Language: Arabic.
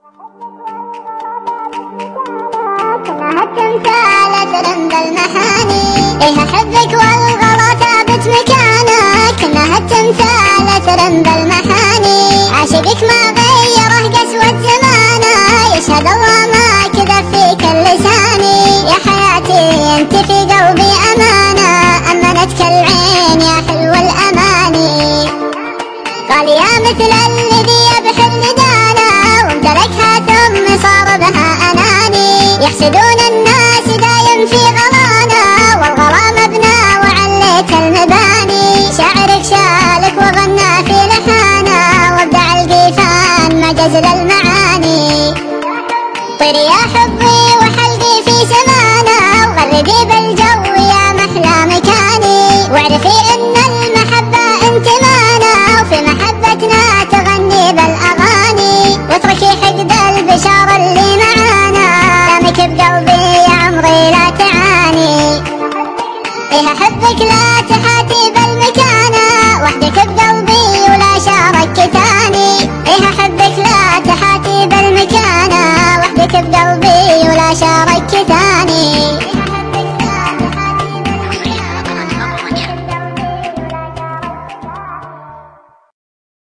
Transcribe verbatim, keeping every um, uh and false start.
كلها التمثال ترند المحاني، إيه أحبك والغلا ثابت مكانك. كلها التمثال ترند المحاني، عاشقك ما غيره قسوة زمانه، يشهد الله ما كذب فيك اللساني. يا حياتي انت في قلبي أمانة، أمنتك العين يا حلو الأماني. غالية مثل الذي يبحر ندانا، وامتلكها ثم صار بها أناني. يحسدون الناس دايم في غلانا، والغلا مبنى وعليت المباني. شاعرك شالك وغنى في لحانا، وابدع القيفان ما جزل المعاني. طيري يا حبي وحلقي في سمانا، وغردي بالجو يا محلى مكاني. واعرفي ان المحبة انتمانا، وفي محبتنا تغني بالاغاني. واتركي حقد البشار اللي معانا، دامك بقلبي يا عمري لا تعاني. إيه أحبك لا تحاتي